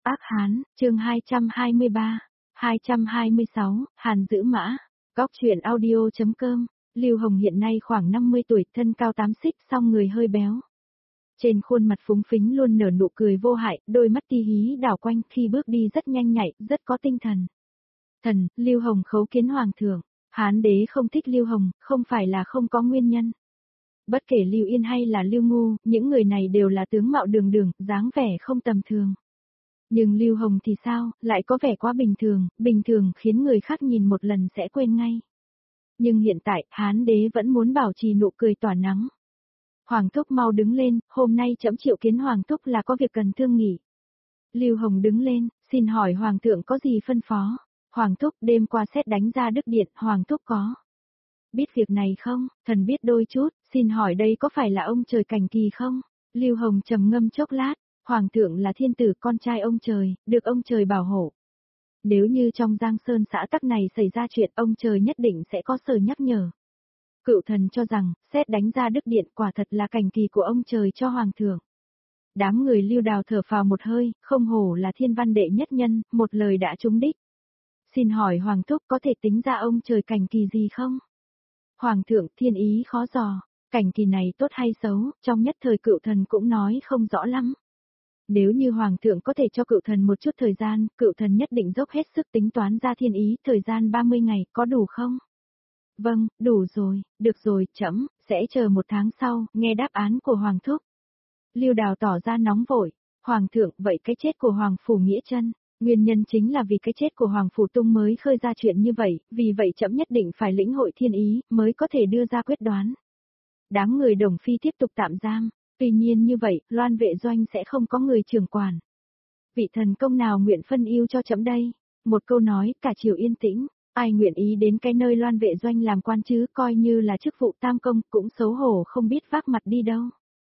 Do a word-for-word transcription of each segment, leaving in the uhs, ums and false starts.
Ác Hán, chương hai trăm hai mươi ba, hai trăm hai mươi sáu, Hàn giữ mã. Góc truyện audio.com, Lưu Hồng hiện nay khoảng năm mươi tuổi, thân cao tám xích, song người hơi béo. Trên khuôn mặt phúng phính luôn nở nụ cười vô hại, đôi mắt ti hí đảo quanh, khi bước đi rất nhanh nhạy, rất có tinh thần. Thần, Lưu Hồng khấu kiến hoàng thượng. Hán đế không thích Lưu Hồng, không phải là không có nguyên nhân. Bất kể Lưu Yên hay là Lưu Ngu, những người này đều là tướng mạo đường đường, dáng vẻ không tầm thường. Nhưng Lưu Hồng thì sao, lại có vẻ quá bình thường, bình thường khiến người khác nhìn một lần sẽ quên ngay. Nhưng hiện tại, Hán đế vẫn muốn bảo trì nụ cười tỏa nắng. Hoàng thúc mau đứng lên, hôm nay trẫm triệu kiến Hoàng thúc là có việc cần thương nghị. Lưu Hồng đứng lên, xin hỏi Hoàng thượng có gì phân phó? Hoàng thúc, đêm qua sét đánh ra Đức Điện, Hoàng thúc có biết việc này không? Thần biết đôi chút, xin hỏi đây có phải là ông trời Cảnh Kỳ không? Lưu Hồng trầm ngâm chốc lát, Hoàng thượng là thiên tử con trai ông trời, được ông trời bảo hộ. Nếu như trong Giang Sơn xã tắc này xảy ra chuyện, ông trời nhất định sẽ có sở nhắc nhở. Cựu thần cho rằng, sét đánh ra Đức Điện quả thật là Cảnh Kỳ của ông trời cho Hoàng thượng. Đám người Lưu Đào thở phào một hơi, không hổ là thiên văn đệ nhất nhân, một lời đã trúng đích. Xin hỏi Hoàng thúc có thể tính ra ông trời Cảnh Kỳ gì không? Hoàng thượng, thiên ý khó dò, Cảnh Kỳ này tốt hay xấu, trong nhất thời cựu thần cũng nói không rõ lắm. Nếu như Hoàng thượng có thể cho cựu thần một chút thời gian, cựu thần nhất định dốc hết sức tính toán ra thiên ý, thời gian ba mươi ngày, có đủ không? Vâng, đủ rồi, được rồi, trẫm sẽ chờ một tháng sau, nghe đáp án của Hoàng thúc. Lưu Đào tỏ ra nóng vội, Hoàng thượng, vậy cái chết của Hoàng Phủ Nghĩa Chân, nguyên nhân chính là vì cái chết của Hoàng Phủ Tung mới khơi ra chuyện như vậy, vì vậy trẫm nhất định phải lĩnh hội thiên ý, mới có thể đưa ra quyết đoán. Đám người Đồng Phi tiếp tục tạm giam, tuy nhiên như vậy, Loan Vệ Doanh sẽ không có người trưởng quản. Vị thần công nào nguyện phân ưu cho trẫm đây? Một câu nói, cả triều yên tĩnh, ai nguyện ý đến cái nơi Loan Vệ Doanh làm quan chứ, coi như là chức vụ tam công, cũng xấu hổ không biết vác mặt đi đâu.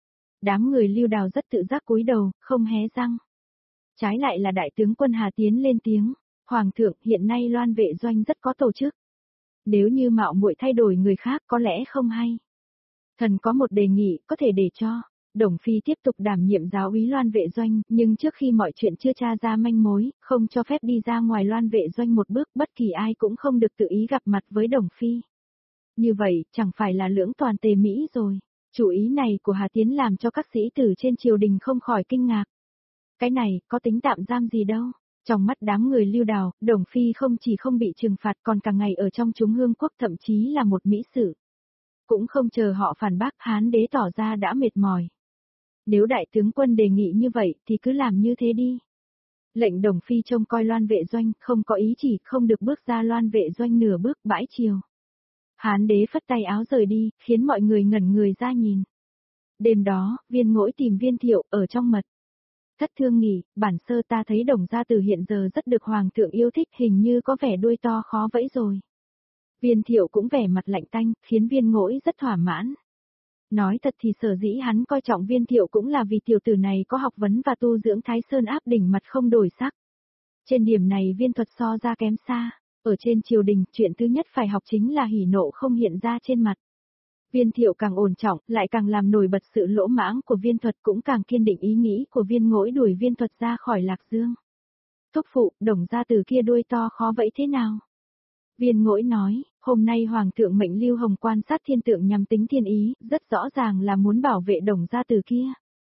Đám người Lưu Đào rất tự giác cúi đầu, không hé răng. Trái lại là đại tướng quân Hà Tiến lên tiếng, Hoàng thượng, hiện nay Loan Vệ Doanh rất có tổ chức. Nếu như mạo muội thay đổi người khác có lẽ không hay. Thần có một đề nghị, có thể để cho Đồng Phi tiếp tục đảm nhiệm giáo úy Loan Vệ Doanh, nhưng trước khi mọi chuyện chưa tra ra manh mối, không cho phép đi ra ngoài Loan Vệ Doanh một bước, bất kỳ ai cũng không được tự ý gặp mặt với Đồng Phi. Như vậy, chẳng phải là lưỡng toàn tề Mỹ rồi. Chủ ý này của Hà Tiến làm cho các sĩ tử trên triều đình không khỏi kinh ngạc. Cái này, có tính tạm giam gì đâu. Trong mắt đám người Lưu Đào, Đồng Phi không chỉ không bị trừng phạt còn cả ngày ở trong chúng hương quốc, thậm chí là một mỹ sự. Cũng không chờ họ phản bác, Hán đế tỏ ra đã mệt mỏi. Nếu đại tướng quân đề nghị như vậy thì cứ làm như thế đi. Lệnh Đồng Phi trông coi Loan Vệ Doanh, không có ý chỉ không được bước ra Loan Vệ Doanh nửa bước, bãi chiều. Hán đế phất tay áo rời đi, khiến mọi người ngẩn người ra nhìn. Đêm đó, Viên Ngỗi tìm Viên Thiệu ở trong mật thất thương nghỉ, bản sơ ta thấy Đồng gia tử hiện giờ rất được Hoàng thượng yêu thích, hình như có vẻ đuôi to khó vẫy rồi. Viên Thiệu cũng vẻ mặt lạnh tanh, khiến Viên Ngỗi rất thỏa mãn. Nói thật thì sở dĩ hắn coi trọng Viên Thiệu cũng là vì tiểu tử này có học vấn và tu dưỡng Thái Sơn áp đỉnh mặt không đổi sắc. Trên điểm này Viên thuật so ra kém xa. Ở trên triều đình, chuyện thứ nhất phải học chính là hỉ nộ không hiện ra trên mặt. Viên Thiệu càng ổn trọng, lại càng làm nổi bật sự lỗ mãng của Viên thuật, cũng càng kiên định ý nghĩ của Viên Ngỗi đuổi Viên thuật ra khỏi Lạc Dương. Thúc phụ, Đồng gia tử kia đuôi to khó vẫy thế nào? Viên Ngỗi nói, hôm nay Hoàng thượng mệnh Lưu Hồng quan sát thiên tượng nhằm tính thiên ý, rất rõ ràng là muốn bảo vệ Đồng gia tử kia.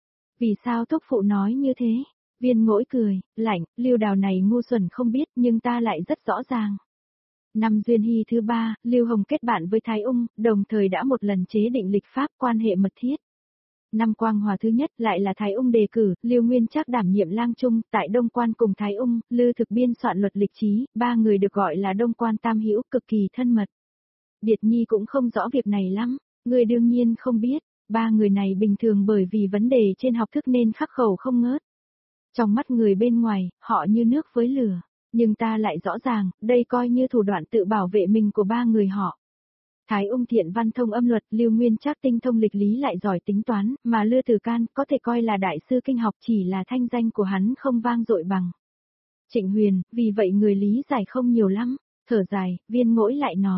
Vì sao thúc phụ nói như thế? Viên Ngỗi cười, lạnh, Lưu Đào này ngu xuẩn không biết, nhưng ta lại rất rõ ràng. Năm Duyên Hy thứ ba, Lưu Hồng kết bạn với Thái Ung, đồng thời đã một lần chế định lịch pháp, quan hệ mật thiết. Năm Quang Hòa thứ nhất lại là Thái Ung đề cử, Lưu Nguyên Trác đảm nhiệm lang trung, tại Đông Quan cùng Thái Ung, Lư Thực biên soạn luật lịch trí, ba người được gọi là Đông Quan Tam Hữu, cực kỳ thân mật. Điệt Nhi cũng không rõ việc này lắm, người đương nhiên không biết, ba người này bình thường bởi vì vấn đề trên học thức nên khắc khẩu không ngớt. Trong mắt người bên ngoài, họ như nước với lửa, nhưng ta lại rõ ràng, đây coi như thủ đoạn tự bảo vệ mình của ba người họ. Thái Ung thiện văn thông âm luật, Lưu Nguyên Trác tinh thông lịch lý lại giỏi tính toán, mà Lư Tử Can có thể coi là đại sư kinh học, chỉ là thanh danh của hắn không vang dội bằng Trịnh Huyền, vì vậy người lý giải không nhiều lắm. Thở dài, Viên Ngỗi lại nói,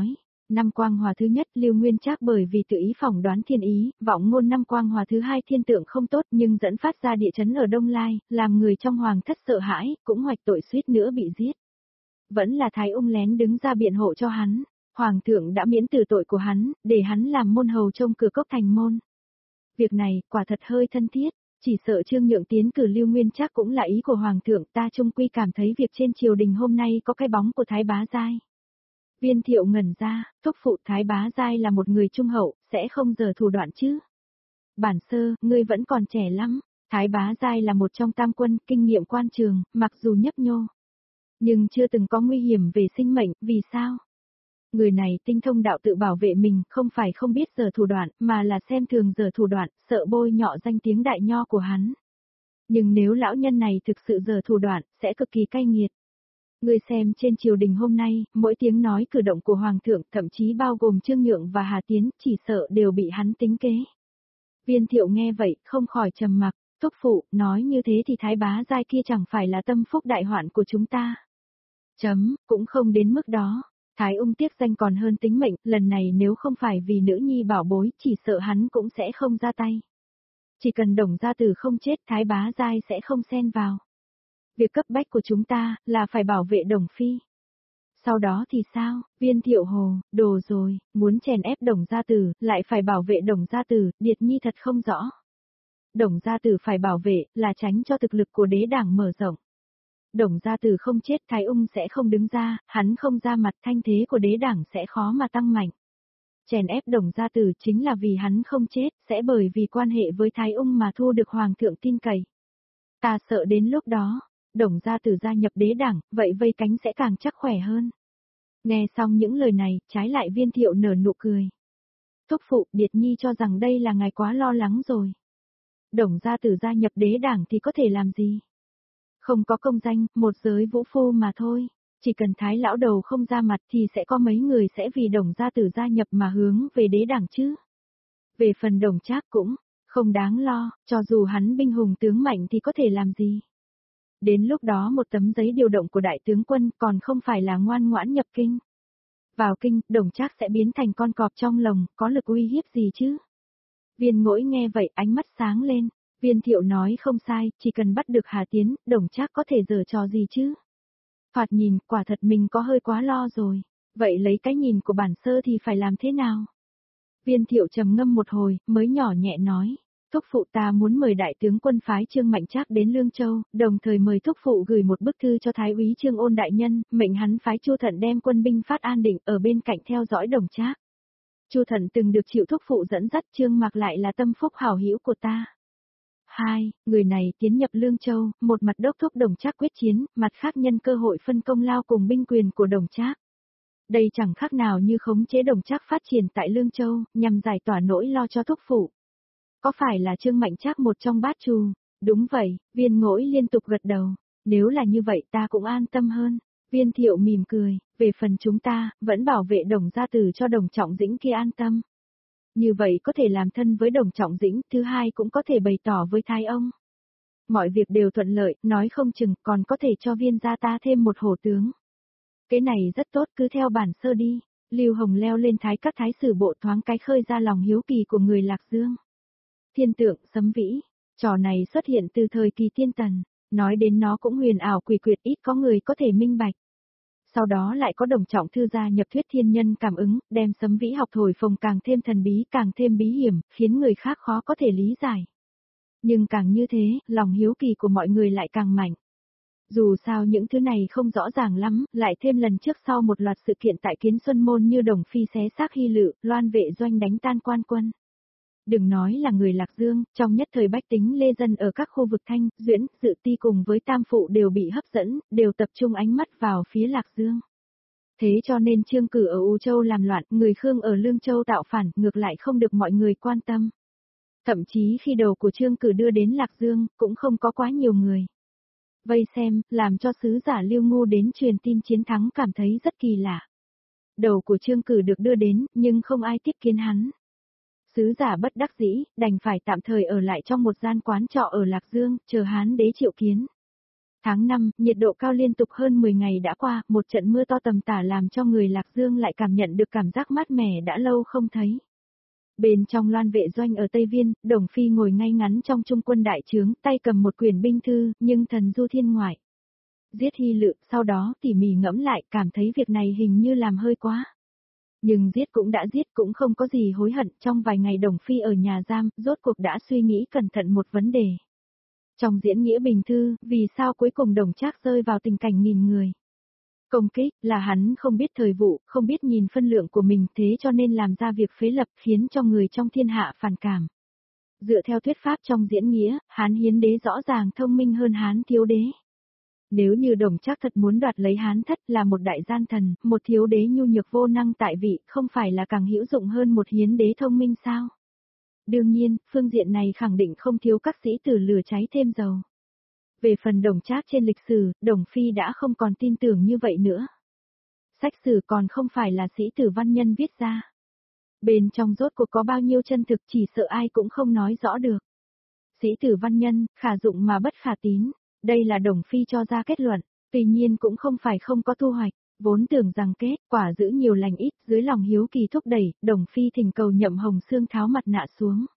Năm quang hòa thứ nhất Lưu Nguyên Trác bởi vì tự ý phỏng đoán thiên ý, vọng ngôn năm quang hòa thứ hai thiên tượng không tốt nhưng dẫn phát ra địa chấn ở Đông Lai, làm người trong hoàng thất sợ hãi, cũng hoạch tội suýt nữa bị giết. Vẫn là Thái Ung lén đứng ra biện hộ cho hắn, hoàng thượng đã miễn từ tội của hắn, để hắn làm môn hầu trông cửa cốc thành môn. Việc này, quả thật hơi thân thiết, chỉ sợ Trương Nhượng tiến cử Lưu Nguyên Trác cũng là ý của hoàng thượng, ta chung quy cảm thấy việc trên triều đình hôm nay có cái bóng của Thái Bá Giai. Viên Thiệu ngẩn ra, thúc phụ Thái Bá Giai là một người trung hậu, sẽ không giở thủ đoạn chứ. Bản sơ, ngươi vẫn còn trẻ lắm, Thái Bá Giai là một trong tam quân, kinh nghiệm quan trường, mặc dù nhấp nhô. Nhưng chưa từng có nguy hiểm về sinh mệnh, vì sao? Người này tinh thông đạo tự bảo vệ mình, không phải không biết giở thủ đoạn, mà là xem thường giở thủ đoạn, sợ bôi nhọ danh tiếng đại nho của hắn. Nhưng nếu lão nhân này thực sự giở thủ đoạn, sẽ cực kỳ cay nghiệt. Người xem trên triều đình hôm nay, mỗi tiếng nói cử động của Hoàng thượng, thậm chí bao gồm Trương Nhượng và Hà Tiến, chỉ sợ đều bị hắn tính kế. Viên Thiệu nghe vậy, không khỏi trầm mặc, thúc phụ, nói như thế thì Thái Bá Giai kia chẳng phải là tâm phúc đại hoạn của chúng ta. Chấm, cũng không đến mức đó. Thái Ung tiếc danh còn hơn tính mệnh, lần này nếu không phải vì nữ nhi bảo bối, chỉ sợ hắn cũng sẽ không ra tay. Chỉ cần Đồng gia tử không chết, Thái Bá Giai sẽ không xen vào. Việc cấp bách của chúng ta, là phải bảo vệ Đồng Phi. Sau đó thì sao, Viên Thiệu hồ, đồ rồi, muốn chèn ép Đồng gia tử, lại phải bảo vệ Đồng gia tử, Điệt Nhi thật không rõ. Đồng gia tử phải bảo vệ, là tránh cho thực lực của đế đảng mở rộng. Đồng gia tử không chết, Thái Ung sẽ không đứng ra, hắn không ra mặt, thanh thế của đế đảng sẽ khó mà tăng mạnh. Chèn ép Đồng gia tử chính là vì hắn không chết, sẽ bởi vì quan hệ với Thái Ung mà thu được hoàng thượng tin cậy. Ta sợ đến lúc đó, Đồng gia tử gia nhập đế đảng, vậy vây cánh sẽ càng chắc khỏe hơn. Nghe xong những lời này, trái lại Viên Thiệu nở nụ cười. Thúc phụ, Điệt Nhi cho rằng đây là ngài quá lo lắng rồi. Đồng gia tử gia nhập đế đảng thì có thể làm gì? Không có công danh, một giới vũ phu mà thôi. Chỉ cần Thái lão đầu không ra mặt thì sẽ có mấy người sẽ vì Đồng gia tử gia nhập mà hướng về đế đảng chứ. Về phần Đồng Trác cũng không đáng lo, cho dù hắn binh hùng tướng mạnh thì có thể làm gì. Đến lúc đó một tấm giấy điều động của đại tướng quân còn không phải là ngoan ngoãn nhập kinh. Vào kinh, Đồng Trác sẽ biến thành con cọp trong lồng, có lực uy hiếp gì chứ? Viên Ngỗi nghe vậy ánh mắt sáng lên. Viên Thiệu nói không sai, chỉ cần bắt được Hà Tiến, Đồng Trác có thể giở trò gì chứ? Thoạt nhìn, quả thật mình có hơi quá lo rồi. Vậy lấy cái nhìn của bản sơ thì phải làm thế nào? Viên Thiệu trầm ngâm một hồi, mới nhỏ nhẹ nói. Thúc phụ ta muốn mời đại tướng quân phái Trương Mạnh Trác đến Lương Châu, đồng thời mời thúc phụ gửi một bức thư cho Thái úy Trương Ôn đại nhân, mệnh hắn phái Chu Thận đem quân binh phát An Định ở bên cạnh theo dõi Đồng Trác. Chu Thận từng được chịu thúc phụ dẫn dắt, Trương Mạc lại là tâm phúc hảo hữu của ta. Hai, người này tiến nhập Lương Châu, một mặt đốc thúc Đồng Trác quyết chiến, mặt khác nhân cơ hội phân công lao cùng binh quyền của Đồng Trác. Đây chẳng khác nào như khống chế Đồng Trác phát triển tại Lương Châu, nhằm giải tỏa nỗi lo cho thúc phụ. Có phải là Trương Mạnh Trác một trong bát trù? Đúng vậy, Viên Ngỗi liên tục gật đầu. Nếu là như vậy ta cũng an tâm hơn. Viên Thiệu mỉm cười, về phần chúng ta, vẫn bảo vệ Đồng gia tử cho Đồng Trọng Dĩnh kia an tâm. Như vậy có thể làm thân với Đồng Trọng Dĩnh, thứ hai cũng có thể bày tỏ với Thái ông. Mọi việc đều thuận lợi, nói không chừng còn có thể cho Viên gia ta thêm một hổ tướng. Cái này rất tốt, cứ theo bản sơ đi. Lưu Hồng leo lên Thái các thái sử bộ thoáng cái khơi ra lòng hiếu kỳ của người Lạc Dương. Thiên tượng, sấm vĩ, trò này xuất hiện từ thời kỳ Tiên Tần, nói đến nó cũng huyền ảo quỷ quyệt, ít có người có thể minh bạch. Sau đó lại có Đồng Trọng Thư gia nhập thuyết thiên nhân cảm ứng, đem sấm vĩ học thổi phồng càng thêm thần bí, càng thêm bí hiểm, khiến người khác khó có thể lý giải. Nhưng càng như thế, lòng hiếu kỳ của mọi người lại càng mạnh. Dù sao những thứ này không rõ ràng lắm, lại thêm lần trước sau một loạt sự kiện tại Kiến Xuân Môn như Đồng Phi xé xác Hy Lự, Loan vệ doanh đánh tan quan quân. Đừng nói là người Lạc Dương, trong nhất thời bách tính lê dân ở các khu vực Thanh, Duyễn, Dự Ti cùng với Tam Phụ đều bị hấp dẫn, đều tập trung ánh mắt vào phía Lạc Dương. Thế cho nên Trương Cử ở U Châu làm loạn, người Khương ở Lương Châu tạo phản, ngược lại không được mọi người quan tâm. Thậm chí khi đầu của Trương Cử đưa đến Lạc Dương, cũng không có quá nhiều người vây xem, làm cho sứ giả Lưu Ngu đến truyền tin chiến thắng cảm thấy rất kỳ lạ. Đầu của Trương Cử được đưa đến, nhưng không ai tiếp kiến hắn. Sứ giả bất đắc dĩ, đành phải tạm thời ở lại trong một gian quán trọ ở Lạc Dương, chờ Hán đế triệu kiến. Tháng năm, nhiệt độ cao liên tục hơn mười ngày đã qua, một trận mưa to tầm tả làm cho người Lạc Dương lại cảm nhận được cảm giác mát mẻ đã lâu không thấy. Bên trong Loan vệ doanh ở Tây Viên, Đồng Phi ngồi ngay ngắn trong trung quân đại trướng, tay cầm một quyển binh thư, nhưng thần du thiên ngoại. Giết Hy Lự, sau đó tỉ mỉ ngẫm lại, cảm thấy việc này hình như làm hơi quá. Nhưng giết cũng đã giết, cũng không có gì hối hận. Trong vài ngày Đồng Phi ở nhà giam, rốt cuộc đã suy nghĩ cẩn thận một vấn đề. Trong diễn nghĩa bình thư, vì sao cuối cùng Đồng Trác rơi vào tình cảnh nghìn người công kích, là hắn không biết thời vụ, không biết nhìn phân lượng của mình, thế cho nên làm ra việc phế lập, khiến cho người trong thiên hạ phản cảm. Dựa theo thuyết pháp trong diễn nghĩa, Hán Hiến Đế rõ ràng thông minh hơn Hán Thiếu Đế. Nếu như Đồng Trác thật muốn đoạt lấy Hán Thất, là một đại gian thần, một thiếu đế nhu nhược vô năng tại vị, không phải là càng hữu dụng hơn một Hiến Đế thông minh sao? Đương nhiên, phương diện này khẳng định không thiếu các sĩ tử lửa cháy thêm dầu. Về phần Đồng Trác trên lịch sử, Đồng Phi đã không còn tin tưởng như vậy nữa. Sách sử còn không phải là sĩ tử văn nhân viết ra. Bên trong rốt cuộc có bao nhiêu chân thực chỉ sợ ai cũng không nói rõ được. Sĩ tử văn nhân, khả dụng mà bất khả tín. Đây là Đồng Phi cho ra kết luận, tuy nhiên cũng không phải không có thu hoạch, vốn tưởng rằng kết quả giữ nhiều lành ít, dưới lòng hiếu kỳ thúc đẩy, Đồng Phi thỉnh cầu Nhậm Hồng Xương tháo mặt nạ xuống.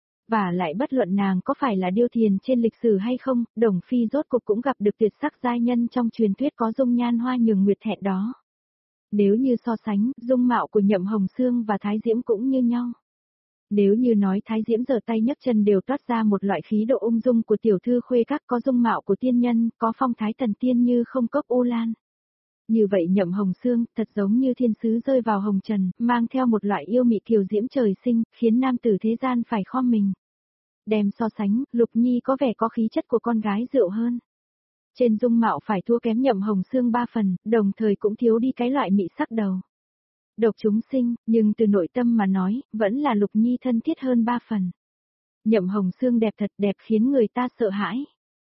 Và lại bất luận nàng có phải là điêu thiền trên lịch sử hay không, Đồng Phi rốt cuộc cũng gặp được tuyệt sắc giai nhân trong truyền thuyết có dung nhan hoa nhường nguyệt hẹn đó. Nếu như so sánh, dung mạo của Nhậm Hồng Xương và Thái Diễm cũng như nhau. Nếu như nói Thái Diễm giở tay nhấc chân đều toát ra một loại khí độ ung dung của tiểu thư khuê các, có dung mạo của tiên nhân, có phong thái thần tiên như không cốc u lan. Như vậy Nhậm Hồng Xương, thật giống như thiên sứ rơi vào hồng trần, mang theo một loại yêu mị kiều diễm trời sinh, khiến nam tử thế gian phải khom mình. Đem so sánh, Lục Nhi có vẻ có khí chất của con gái rượu hơn. Trên dung mạo phải thua kém Nhậm Hồng Xương ba phần, đồng thời cũng thiếu đi cái loại mị sắc đầu. Độc chúng sinh, nhưng từ nội tâm mà nói, vẫn là Lục Nhi thân thiết hơn ba phần. Nhậm Hồng Xương đẹp thật đẹp khiến người ta sợ hãi.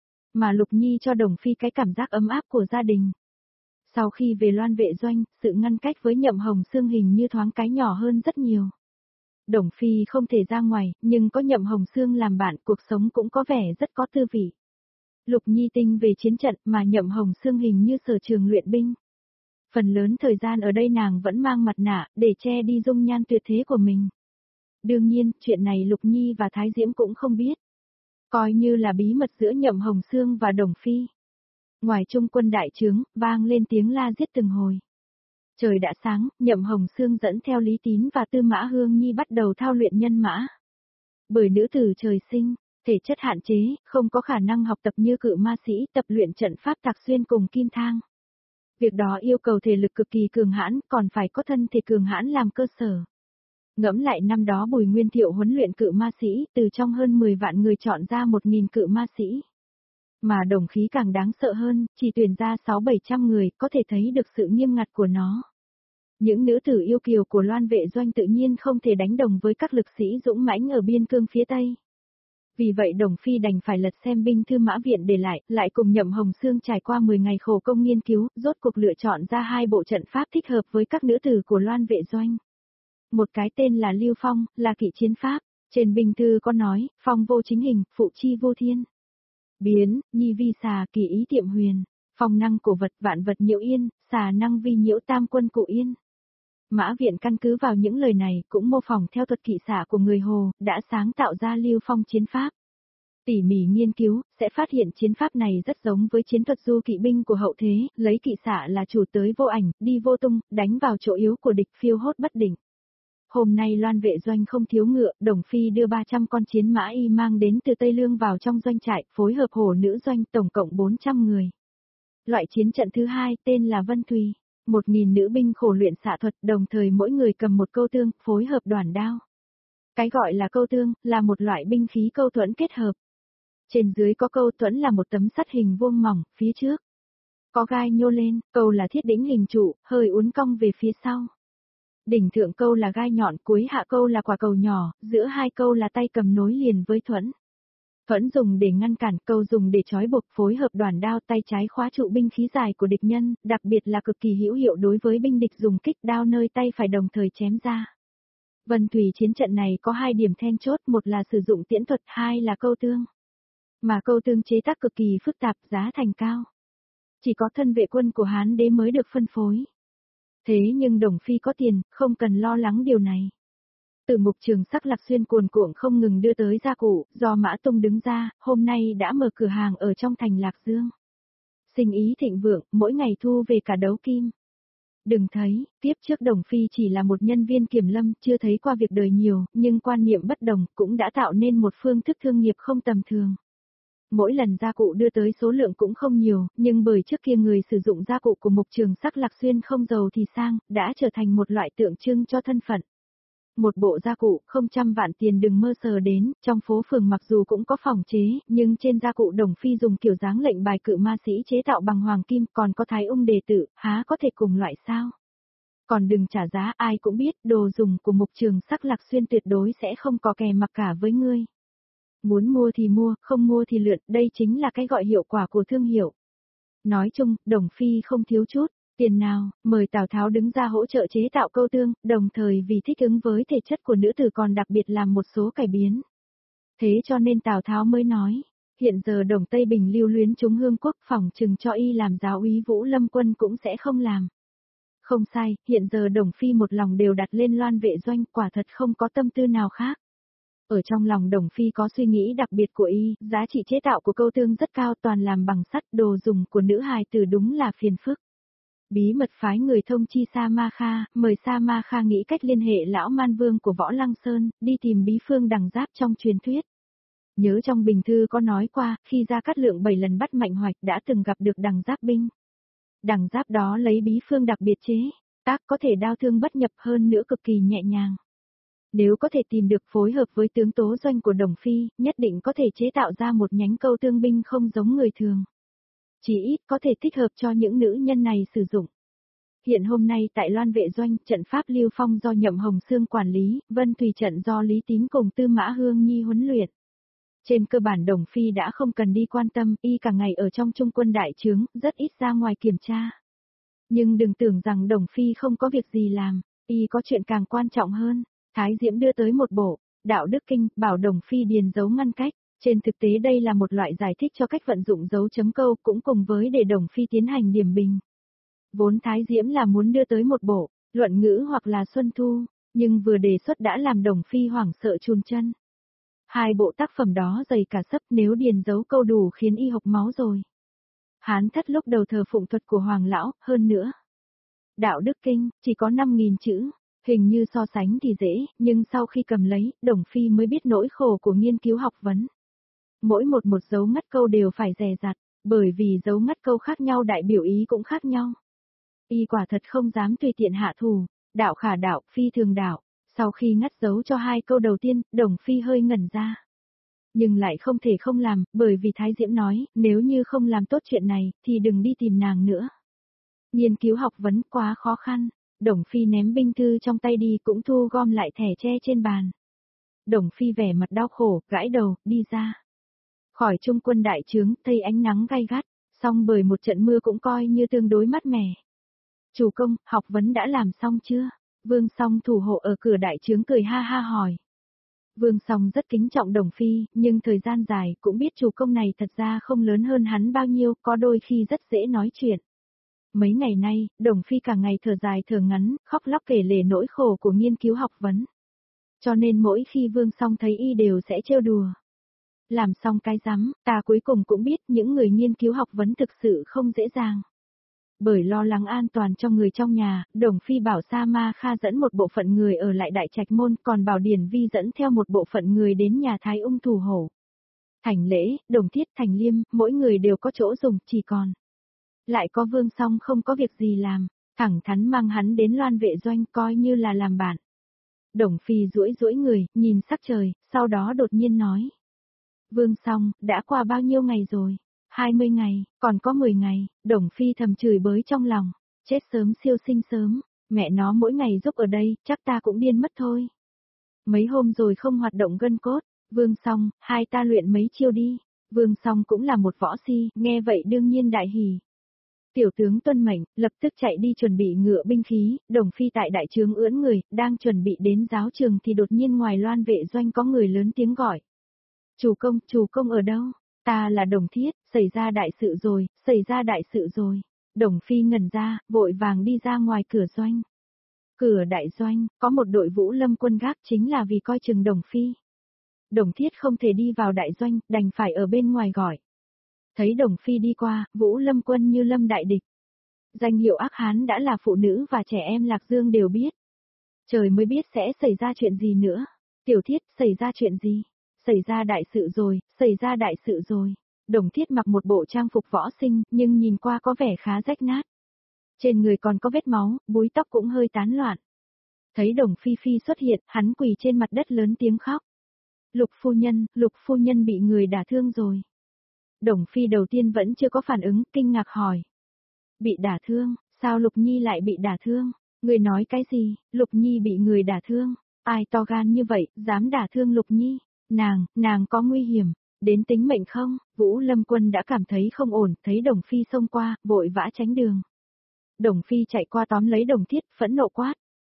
Mà Lục Nhi cho Đồng Phi cái cảm giác ấm áp của gia đình. Sau khi về Loan vệ doanh, sự ngăn cách với Nhậm Hồng Xương hình như thoáng cái nhỏ hơn rất nhiều. Đồng Phi không thể ra ngoài, nhưng có Nhậm Hồng Xương làm bạn, cuộc sống cũng có vẻ rất có tư vị. Lục Nhi tinh về chiến trận mà Nhậm Hồng Xương hình như sở trường luyện binh. Phần lớn thời gian ở đây nàng vẫn mang mặt nạ, để che đi dung nhan tuyệt thế của mình. Đương nhiên, chuyện này Lục Nhi và Thái Diễm cũng không biết. Coi như là bí mật giữa Nhậm Hồng Xương và Đồng Phi. Ngoài trung quân đại trướng, vang lên tiếng la giết từng hồi. Trời đã sáng, Nhậm Hồng Xương dẫn theo Lý Tín và Tư Mã Hương Nhi bắt đầu thao luyện nhân mã. Bởi nữ tử trời sinh, thể chất hạn chế, không có khả năng học tập như cự ma sĩ tập luyện trận pháp Tạc Xuyên cùng Kim Thang. Việc đó yêu cầu thể lực cực kỳ cường hãn, còn phải có thân thể cường hãn làm cơ sở. Ngẫm lại năm đó Bùi Nguyên Thiệu huấn luyện cự ma sĩ, từ trong hơn mười vạn người chọn ra một nghìn cự ma sĩ. Mà đồng khí càng đáng sợ hơn, chỉ tuyển ra sáu bảy trăm người, có thể thấy được sự nghiêm ngặt của nó. Những nữ tử yêu kiều của Loan vệ doanh tự nhiên không thể đánh đồng với các lực sĩ dũng mãnh ở biên cương phía Tây. Vì vậy Đồng Phi đành phải lật xem binh thư mã viện để lại, lại cùng Nhậm Hồng Xương trải qua mười ngày khổ công nghiên cứu, rốt cuộc lựa chọn ra hai bộ trận pháp thích hợp với các nữ tử của Loan vệ doanh. Một cái tên là Lưu Phong, là kỵ chiến pháp, trên binh thư có nói, phong vô chính hình, phụ chi vô thiên. Biến, nhi vi xà, kỳ ý tiệm huyền, phong năng cổ vật vạn vật nhiễu yên, xà năng vi nhiễu tam quân cụ yên. Mã viện căn cứ vào những lời này, cũng mô phỏng theo thuật kỵ xạ của người Hồ, đã sáng tạo ra Lưu Phong chiến pháp. Tỉ mỉ nghiên cứu, sẽ phát hiện chiến pháp này rất giống với chiến thuật du kỵ binh của hậu thế, lấy kỵ xạ là chủ tới vô ảnh, đi vô tung, đánh vào chỗ yếu của địch phiêu hốt bất định. Hôm nay Loan vệ doanh không thiếu ngựa, Đồng Phi đưa ba trăm con chiến mã y mang đến từ Tây Lương vào trong doanh trại, phối hợp hổ nữ doanh tổng cộng bốn trăm người. Loại chiến trận thứ hai tên là Vân Thùy. Một nghìn nữ binh khổ luyện xạ thuật, đồng thời mỗi người cầm một câu tương, phối hợp đoản đao. Cái gọi là câu tương, là một loại binh khí câu thuẫn kết hợp. Trên dưới có câu thuẫn là một tấm sắt hình vuông mỏng, phía trước có gai nhô lên, câu là thiết đỉnh hình trụ, hơi uốn cong về phía sau. Đỉnh thượng câu là gai nhọn, cuối hạ câu là quả cầu nhỏ, giữa hai câu là tay cầm nối liền với thuẫn. Thuẫn dùng để ngăn cản, câu dùng để trói buộc, phối hợp đoản đao, tay trái khóa trụ binh khí dài của địch nhân, đặc biệt là cực kỳ hữu hiệu đối với binh địch dùng kích đao nơi tay phải đồng thời chém ra. Vân Thùy chiến trận này có hai điểm then chốt, một là sử dụng tiễn thuật, hai là câu tương. Mà câu tương chế tác cực kỳ phức tạp, giá thành cao. Chỉ có thân vệ quân của Hán đế mới được phân phối. Thế nhưng Đồng Phi có tiền, không cần lo lắng điều này. Từ Mục Trường Sắc Lạc Xuyên cuồn cuộn không ngừng đưa tới gia cụ, do Mã Tông đứng ra, hôm nay đã mở cửa hàng ở trong thành Lạc Dương. Sinh ý thịnh vượng, mỗi ngày thu về cả đấu kim. Đừng thấy, tiếp trước Đồng Phi chỉ là một nhân viên kiểm lâm, chưa thấy qua việc đời nhiều, nhưng quan niệm bất đồng cũng đã tạo nên một phương thức thương nghiệp không tầm thường. Mỗi lần gia cụ đưa tới số lượng cũng không nhiều, nhưng bởi trước kia người sử dụng gia cụ của Mục Trường Sắc Lạc Xuyên không giàu thì sang, đã trở thành một loại tượng trưng cho thân phận. Một bộ gia cụ, không trăm vạn tiền đừng mơ sờ đến, trong phố phường mặc dù cũng có phòng chế, nhưng trên gia cụ Đồng Phi dùng kiểu dáng lệnh bài cự ma sĩ chế tạo bằng hoàng kim, còn có thái ung đề tự, há có thể cùng loại sao? Còn đừng trả giá, ai cũng biết, đồ dùng của Mục Trường Sắc Lạc Xuyên tuyệt đối sẽ không có kè mặc cả với ngươi. Muốn mua thì mua, không mua thì lượn, đây chính là cái gọi hiệu quả của thương hiệu. Nói chung, Đồng Phi không thiếu chút. Tiền nào, mời Tào Tháo đứng ra hỗ trợ chế tạo câu tương, đồng thời vì thích ứng với thể chất của nữ tử còn đặc biệt làm một số cải biến. Thế cho nên Tào Tháo mới nói, hiện giờ Đồng Tây Bình lưu luyến chúng hương quốc phỏng chừng cho y làm giáo úy Vũ Lâm quân cũng sẽ không làm. Không sai, hiện giờ Đồng Phi một lòng đều đặt lên Loan Vệ Doanh, quả thật không có tâm tư nào khác. Ở trong lòng Đồng Phi có suy nghĩ đặc biệt của y, giá trị chế tạo của câu tương rất cao, toàn làm bằng sắt, đồ dùng của nữ hài tử đúng là phiền phức. Bí mật phái người thông chi Sa Ma Kha, mời Sa Ma Kha nghĩ cách liên hệ lão man vương của Võ Lăng Sơn, đi tìm bí phương đằng giáp trong truyền thuyết. Nhớ trong bình thư có nói qua, khi Gia Cát Lượng bảy lần bắt Mạnh Hoạch đã từng gặp được đằng giáp binh. Đằng giáp đó lấy bí phương đặc biệt chế, tác có thể đao thương bất nhập, hơn nữa cực kỳ nhẹ nhàng. Nếu có thể tìm được phối hợp với tướng tố doanh của Đồng Phi, nhất định có thể chế tạo ra một nhánh câu tương binh không giống người thường. Chỉ ít có thể thích hợp cho những nữ nhân này sử dụng. Hiện hôm nay tại Loan Vệ Doanh, trận pháp Lưu Phong do Nhậm Hồng Sương quản lý, Vân Tùy trận do Lý Tín cùng Tư Mã Hương Nhi huấn luyện. Trên cơ bản Đồng Phi đã không cần đi quan tâm, y cả ngày ở trong trung quân đại trướng, rất ít ra ngoài kiểm tra. Nhưng đừng tưởng rằng Đồng Phi không có việc gì làm, y có chuyện càng quan trọng hơn. Thái Diễm đưa tới một bộ Đạo Đức Kinh, bảo Đồng Phi điền dấu ngăn cách. Trên thực tế đây là một loại giải thích cho cách vận dụng dấu chấm câu, cũng cùng với để Đồng Phi tiến hành điểm bình. Vốn Thái Diễm là muốn đưa tới một bộ Luận Ngữ hoặc là Xuân Thu, nhưng vừa đề xuất đã làm Đồng Phi hoảng sợ chùn chân. Hai bộ tác phẩm đó dày cả sấp, nếu điền dấu câu đủ khiến y hộc máu rồi. Hán thất lúc đầu thờ phụng thuật của Hoàng Lão, hơn nữa. Đạo Đức Kinh, chỉ có năm nghìn chữ. Hình như so sánh thì dễ, nhưng sau khi cầm lấy, Đồng Phi mới biết nỗi khổ của nghiên cứu học vấn. Mỗi một một dấu ngắt câu đều phải dè dặt, bởi vì dấu ngắt câu khác nhau đại biểu ý cũng khác nhau. Y quả thật không dám tùy tiện hạ thủ, đạo khả đạo, phi thường đạo. Sau khi ngắt dấu cho hai câu đầu tiên, Đồng Phi hơi ngẩn ra. Nhưng lại không thể không làm, bởi vì Thái Diễm nói, nếu như không làm tốt chuyện này, thì đừng đi tìm nàng nữa. Nghiên cứu học vấn quá khó khăn. Đồng Phi ném binh thư trong tay đi, cũng thu gom lại thẻ tre trên bàn. Đồng Phi vẻ mặt đau khổ, gãi đầu, đi ra. Khỏi trung quân đại trướng, thấy ánh nắng gay gắt, song bởi một trận mưa cũng coi như tương đối mát mẻ. Chủ công, học vấn đã làm xong chưa? Vương Song thủ hộ ở cửa đại trướng cười ha ha hỏi. Vương Song rất kính trọng Đồng Phi, nhưng thời gian dài cũng biết chủ công này thật ra không lớn hơn hắn bao nhiêu, có đôi khi rất dễ nói chuyện. Mấy ngày nay, Đồng Phi cả ngày thở dài thở ngắn, khóc lóc kể lể nỗi khổ của nghiên cứu học vấn. Cho nên mỗi khi Vương Song thấy y đều sẽ trêu đùa. Làm xong cái rắm, ta cuối cùng cũng biết những người nghiên cứu học vấn thực sự không dễ dàng. Bởi lo lắng an toàn cho người trong nhà, Đồng Phi bảo Sa Ma Kha dẫn một bộ phận người ở lại Đại Trạch Môn, còn bảo Điển Vi dẫn theo một bộ phận người đến nhà Thái Ung thủ hộ. Thành Lễ, Đồng Thiết, Thành Liêm, mỗi người đều có chỗ dùng, chỉ còn lại có Vương Song không có việc gì làm, thẳng thắn mang hắn đến Loan Vệ Doanh coi như là làm bạn. Đồng Phi duỗi duỗi người, nhìn sắc trời, sau đó đột nhiên nói. Vương Song, đã qua bao nhiêu ngày rồi? hai mươi ngày, còn có mười ngày, Đồng Phi thầm chửi bới trong lòng. Chết sớm siêu sinh sớm, mẹ nó mỗi ngày giúp ở đây, chắc ta cũng điên mất thôi. Mấy hôm rồi không hoạt động gân cốt, Vương Song, hai ta luyện mấy chiêu đi. Vương Song cũng là một võ si, nghe vậy đương nhiên đại hỉ. Tiểu tướng tuân mệnh, lập tức chạy đi chuẩn bị ngựa binh khí, Đồng Phi tại đại trướng ưỡn người, đang chuẩn bị đến giáo trường thì đột nhiên ngoài Loan Vệ Doanh có người lớn tiếng gọi. Chủ công, chủ công ở đâu? Ta là Đồng Thiết, xảy ra đại sự rồi, xảy ra đại sự rồi. Đồng Phi ngẩn ra, vội vàng đi ra ngoài cửa doanh. Cửa đại doanh, có một đội Vũ Lâm quân gác chính là vì coi chừng Đồng Phi. Đồng Thiết không thể đi vào đại doanh, đành phải ở bên ngoài gọi. Thấy Đồng Phi đi qua, Vũ Lâm quân như lâm đại địch. Danh hiệu ác hán đã là phụ nữ và trẻ em Lạc Dương đều biết. Trời mới biết sẽ xảy ra chuyện gì nữa. Tiểu Thiết, xảy ra chuyện gì? Xảy ra đại sự rồi, xảy ra đại sự rồi. Đồng Thiết mặc một bộ trang phục võ sinh, nhưng nhìn qua có vẻ khá rách nát. Trên người còn có vết máu, búi tóc cũng hơi tán loạn. Thấy Đồng Phi Phi xuất hiện, hắn quỳ trên mặt đất lớn tiếng khóc. Lục phu nhân, Lục phu nhân bị người đả thương rồi. Đồng Phi đầu tiên vẫn chưa có phản ứng, kinh ngạc hỏi. Bị đả thương, sao Lục Nhi lại bị đả thương? Người nói cái gì, Lục Nhi bị người đả thương? Ai to gan như vậy, dám đả thương Lục Nhi? Nàng, nàng có nguy hiểm, đến tính mệnh không? Vũ Lâm quân đã cảm thấy không ổn, thấy Đồng Phi xông qua, vội vã tránh đường. Đồng Phi chạy qua tóm lấy Đồng Thiết, phẫn nộ quát.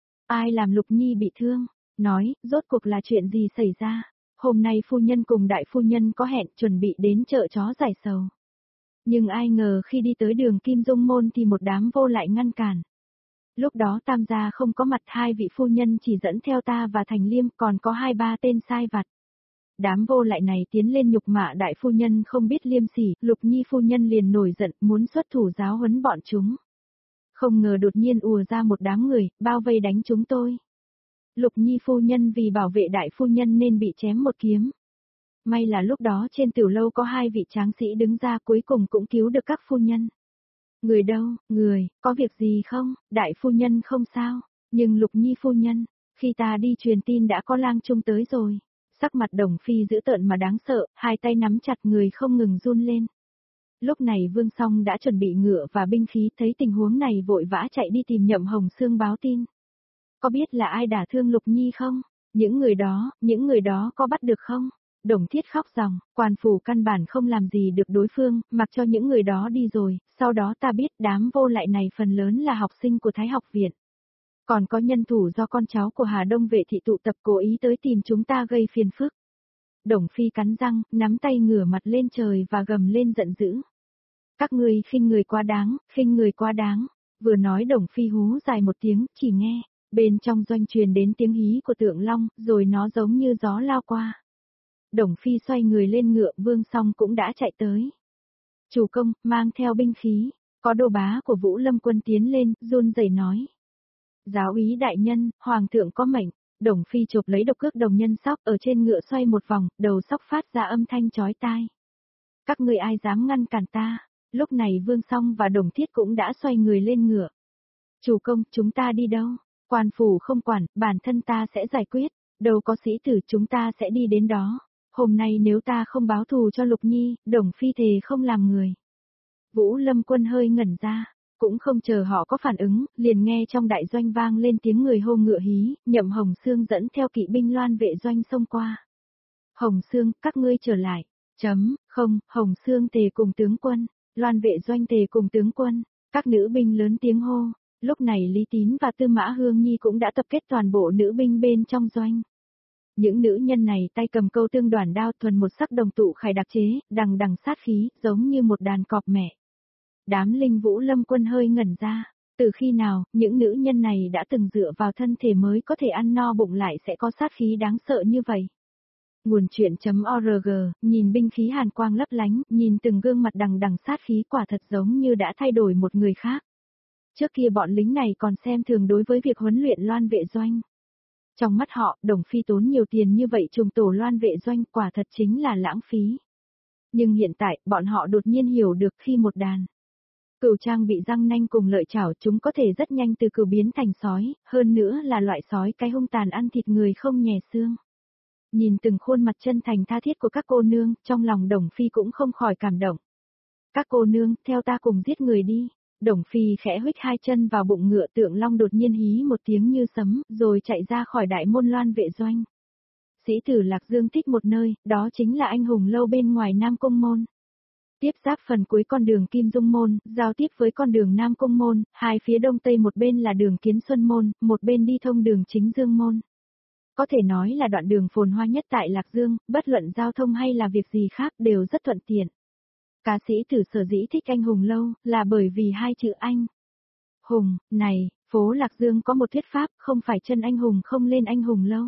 Ai làm Lục Nhi bị thương? Nói, rốt cuộc là chuyện gì xảy ra? Hôm nay phu nhân cùng đại phu nhân có hẹn chuẩn bị đến chợ chó giải sầu. Nhưng ai ngờ khi đi tới đường Kim Dung Môn thì một đám vô lại ngăn cản. Lúc đó Tam gia không có mặt, hai vị phu nhân chỉ dẫn theo ta và Thành Liêm, còn có hai ba tên sai vặt. Đám vô lại này tiến lên nhục mạ đại phu nhân không biết liêm sỉ, Lục Nhi phu nhân liền nổi giận muốn xuất thủ giáo huấn bọn chúng. Không ngờ đột nhiên ùa ra một đám người, bao vây đánh chúng tôi. Lục Nhi phu nhân vì bảo vệ đại phu nhân nên bị chém một kiếm. May là lúc đó trên tiểu lâu có hai vị tráng sĩ đứng ra, cuối cùng cũng cứu được các phu nhân. Người đâu, người, có việc gì không? Đại phu nhân không sao, nhưng Lục Nhi phu nhân, khi ta đi truyền tin đã có lang trung tới rồi. Sắc mặt Đồng Phi dữ tợn mà đáng sợ, hai tay nắm chặt, người không ngừng run lên. Lúc này Vương Song đã chuẩn bị ngựa và binh khí, thấy tình huống này vội vã chạy đi tìm Nhậm Hồng Sương báo tin. Có biết là ai đả thương Lục Nhi không? Những người đó, những người đó có bắt được không? Đồng Thiết khóc ròng, quan phủ căn bản không làm gì được đối phương, mặc cho những người đó đi rồi, sau đó ta biết đám vô lại này phần lớn là học sinh của Thái học viện. Còn có nhân thủ do con cháu của Hà Đông vệ thị tụ tập cố ý tới tìm chúng ta gây phiền phức. Đồng Phi cắn răng, nắm tay ngửa mặt lên trời và gầm lên giận dữ. Các ngươi khinh người quá đáng, khinh người quá đáng. Vừa nói Đồng Phi hú dài một tiếng, chỉ nghe, bên trong doanh truyền đến tiếng hí của Tượng Long, rồi nó giống như gió lao qua. Đồng Phi xoay người lên ngựa, Vương Song cũng đã chạy tới. Chủ công, mang theo binh khí, có đô bá của Vũ Lâm quân tiến lên, run rẩy nói. Giáo úy đại nhân, Hoàng thượng có mệnh. Đồng Phi chộp lấy độc cước đồng nhân sóc ở trên ngựa xoay một vòng, đầu sóc phát ra âm thanh chói tai. Các ngươi ai dám ngăn cản ta? Lúc này Vương Song và Đồng Thiết cũng đã xoay người lên ngựa. Chủ công, chúng ta đi đâu? Quan phủ không quản, bản thân ta sẽ giải quyết. Đâu có sĩ tử, chúng ta sẽ đi đến đó. Hôm nay nếu ta không báo thù cho Lục Nhi, Đồng Phi thề không làm người. Vũ Lâm quân hơi ngẩn ra, cũng không chờ họ có phản ứng, liền nghe trong đại doanh vang lên tiếng người hô ngựa hí, Nhậm Hồng Sương dẫn theo kỵ binh loan vệ doanh xông qua. Hồng Sương, các ngươi trở lại. Chấm, không, Hồng Sương tề cùng tướng quân, loan vệ doanh tề cùng tướng quân, các nữ binh lớn tiếng hô. Lúc này Lý Tín và Tư Mã Hương Nhi cũng đã tập kết toàn bộ nữ binh bên trong doanh. Những nữ nhân này tay cầm câu tương đoàn đao thuần một sắc đồng tụ khải đặc chế, đằng đằng sát khí, giống như một đàn cọp mẹ. Đám linh Vũ Lâm quân hơi ngẩn ra, từ khi nào, những nữ nhân này đã từng dựa vào thân thể mới có thể ăn no bụng lại sẽ có sát khí đáng sợ như vậy. Nguồn chuyện.org, nhìn binh khí hàn quang lấp lánh, nhìn từng gương mặt đằng đằng sát khí quả thật giống như đã thay đổi một người khác. Trước kia bọn lính này còn xem thường đối với việc huấn luyện loan vệ doanh. Trong mắt họ, Đồng Phi tốn nhiều tiền như vậy trùng tổ loan vệ doanh quả thật chính là lãng phí. Nhưng hiện tại, bọn họ đột nhiên hiểu được khi một đàn cừu trang bị răng nanh cùng lợi chảo, chúng có thể rất nhanh từ cừu biến thành sói, hơn nữa là loại sói cái hung tàn ăn thịt người không nhè xương. Nhìn từng khuôn mặt chân thành tha thiết của các cô nương, trong lòng Đồng Phi cũng không khỏi cảm động. Các cô nương, theo ta cùng giết người đi. Đồng Phi khẽ huých hai chân vào bụng ngựa, Tượng Long đột nhiên hí một tiếng như sấm, rồi chạy ra khỏi đại môn loan vệ doanh. Sĩ tử Lạc Dương thích một nơi, đó chính là anh hùng lâu bên ngoài Nam Cung Môn. Tiếp giáp phần cuối con đường Kim Dung Môn, giao tiếp với con đường Nam Cung Môn, hai phía đông tây một bên là đường Kiến Xuân Môn, một bên đi thông đường Chính Dương Môn. Có thể nói là đoạn đường phồn hoa nhất tại Lạc Dương, bất luận giao thông hay là việc gì khác đều rất thuận tiện. Cá sĩ Tử sở dĩ thích anh hùng lâu, là bởi vì hai chữ anh. Hùng, này, phố Lạc Dương có một thuyết pháp, không phải chân anh hùng không lên anh hùng lâu.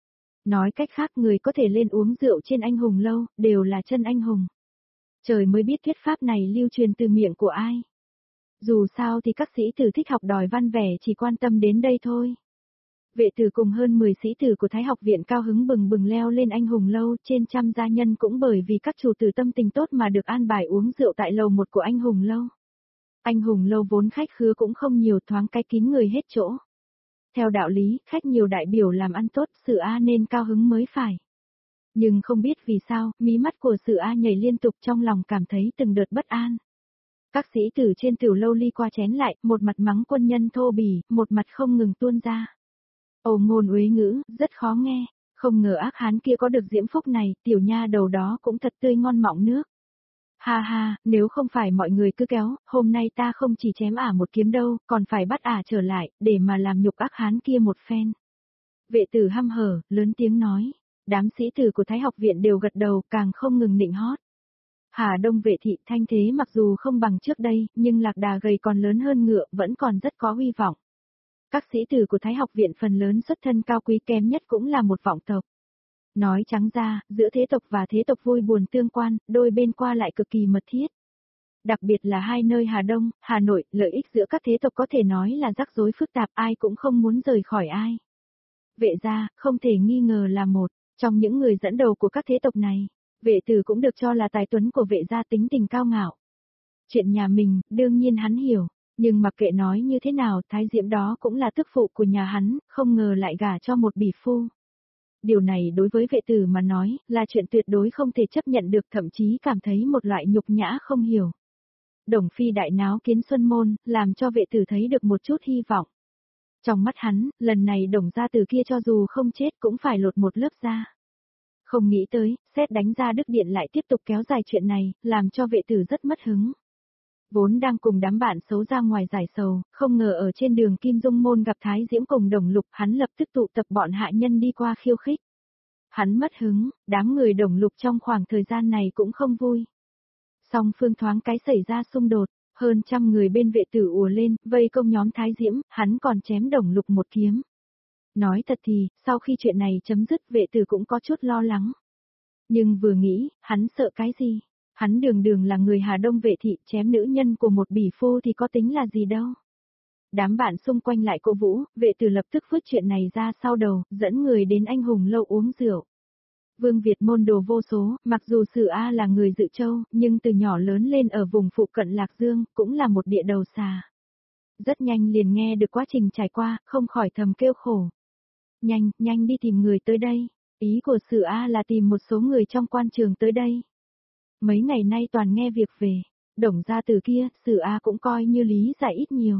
Nói cách khác người có thể lên uống rượu trên anh hùng lâu, đều là chân anh hùng. Trời mới biết thuyết pháp này lưu truyền từ miệng của ai. Dù sao thì các sĩ tử thích học đòi văn vẻ chỉ quan tâm đến đây thôi. Vệ tử cùng hơn mười sĩ tử của Thái học viện cao hứng bừng bừng leo lên anh hùng lâu, trên trăm gia nhân cũng bởi vì các chủ tử tâm tình tốt mà được an bài uống rượu tại lầu một của anh hùng lâu. Anh hùng lâu vốn khách khứa cũng không nhiều, thoáng cái kín người hết chỗ. Theo đạo lý, khách nhiều đại biểu làm ăn tốt, Sử A nên cao hứng mới phải. Nhưng không biết vì sao, mí mắt của Sử A nhảy liên tục, trong lòng cảm thấy từng đợt bất an. Các sĩ tử trên tiểu lâu ly qua chén lại, một mặt mắng quân nhân thô bỉ, một mặt không ngừng tuôn ra. Ồ ngôn uế ngữ, rất khó nghe, không ngờ ác hán kia có được diễm phúc này, tiểu nha đầu đó cũng thật tươi ngon mọng nước. Ha ha, nếu không phải mọi người cứ kéo, hôm nay ta không chỉ chém ả một kiếm đâu, còn phải bắt ả trở lại, để mà làm nhục ác hán kia một phen. Vệ tử hăm hở, lớn tiếng nói, đám sĩ tử của Thái học viện đều gật đầu, càng không ngừng nịnh hót. Hà Đông vệ thị thanh thế mặc dù không bằng trước đây, nhưng lạc đà gầy còn lớn hơn ngựa, vẫn còn rất có huy vọng. Các sĩ tử của Thái học viện phần lớn xuất thân cao quý, kém nhất cũng là một vọng tộc. Nói trắng ra, giữa thế tộc và thế tộc vui buồn tương quan, đôi bên qua lại cực kỳ mật thiết. Đặc biệt là hai nơi Hà Đông, Hà Nội, lợi ích giữa các thế tộc có thể nói là rắc rối phức tạp, ai cũng không muốn rời khỏi ai. Vệ gia, không thể nghi ngờ là một trong những người dẫn đầu của các thế tộc này. Vệ tử cũng được cho là tài tuấn của vệ gia, tính tình cao ngạo. Chuyện nhà mình, đương nhiên hắn hiểu, nhưng mặc kệ nói như thế nào, Thái Diễm đó cũng là tức phụ của nhà hắn, không ngờ lại gả cho một bỉ phu. Điều này đối với vệ tử mà nói, là chuyện tuyệt đối không thể chấp nhận được, thậm chí cảm thấy một loại nhục nhã không hiểu. Đồng Phi đại náo kiến Xuân Môn, làm cho vệ tử thấy được một chút hy vọng. Trong mắt hắn, lần này Đồng gia tử kia cho dù không chết cũng phải lột một lớp da. Không nghĩ tới, xét đánh ra Đức Điện lại tiếp tục kéo dài chuyện này, làm cho vệ tử rất mất hứng. Vốn đang cùng đám bạn xấu ra ngoài giải sầu, không ngờ ở trên đường Kim Dung Môn gặp Thái Diễm cùng Đồng Lục, hắn lập tức tụ tập bọn hạ nhân đi qua khiêu khích. Hắn mất hứng, đám người Đồng Lục trong khoảng thời gian này cũng không vui. Song phương thoáng cái xảy ra xung đột, hơn trăm người bên vệ tử ùa lên, vây công nhóm Thái Diễm, hắn còn chém Đồng Lục một kiếm. Nói thật thì, sau khi chuyện này chấm dứt, vệ tử cũng có chút lo lắng. Nhưng vừa nghĩ, hắn sợ cái gì? Hắn đường đường là người Hà Đông vệ thị, chém nữ nhân của một bỉ phu thì có tính là gì đâu. Đám bạn xung quanh lại cổ vũ, vệ tử lập tức vứt chuyện này ra sau đầu, dẫn người đến anh hùng lâu uống rượu. Vương Việt môn đồ vô số, mặc dù Sử A là người Dự Châu, nhưng từ nhỏ lớn lên ở vùng phụ cận Lạc Dương, cũng là một địa đầu xà. Rất nhanh liền nghe được quá trình trải qua, không khỏi thầm kêu khổ. Nhanh, nhanh đi tìm người tới đây. Ý của Sử A là tìm một số người trong quan trường tới đây. Mấy ngày nay toàn nghe việc về, Đồng gia từ kia, Sử A cũng coi như lý giải ít nhiều.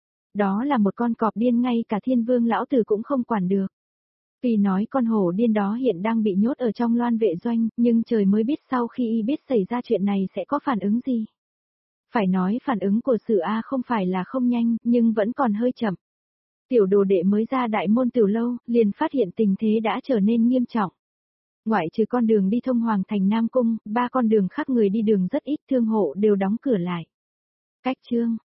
Đó là một con cọp điên, ngay cả Thiên Vương lão tử cũng không quản được. Tuy nói con hổ điên đó hiện đang bị nhốt ở trong Loan vệ doanh, nhưng trời mới biết sau khi y biết xảy ra chuyện này sẽ có phản ứng gì. Phải nói phản ứng của Sử A không phải là không nhanh, nhưng vẫn còn hơi chậm. Tiểu đồ đệ mới ra đại môn tiểu lâu, liền phát hiện tình thế đã trở nên nghiêm trọng. Ngoại trừ con đường đi thông Hoàng thành Nam Cung, ba con đường khác người đi đường rất ít, thương hộ đều đóng cửa lại. Cách chương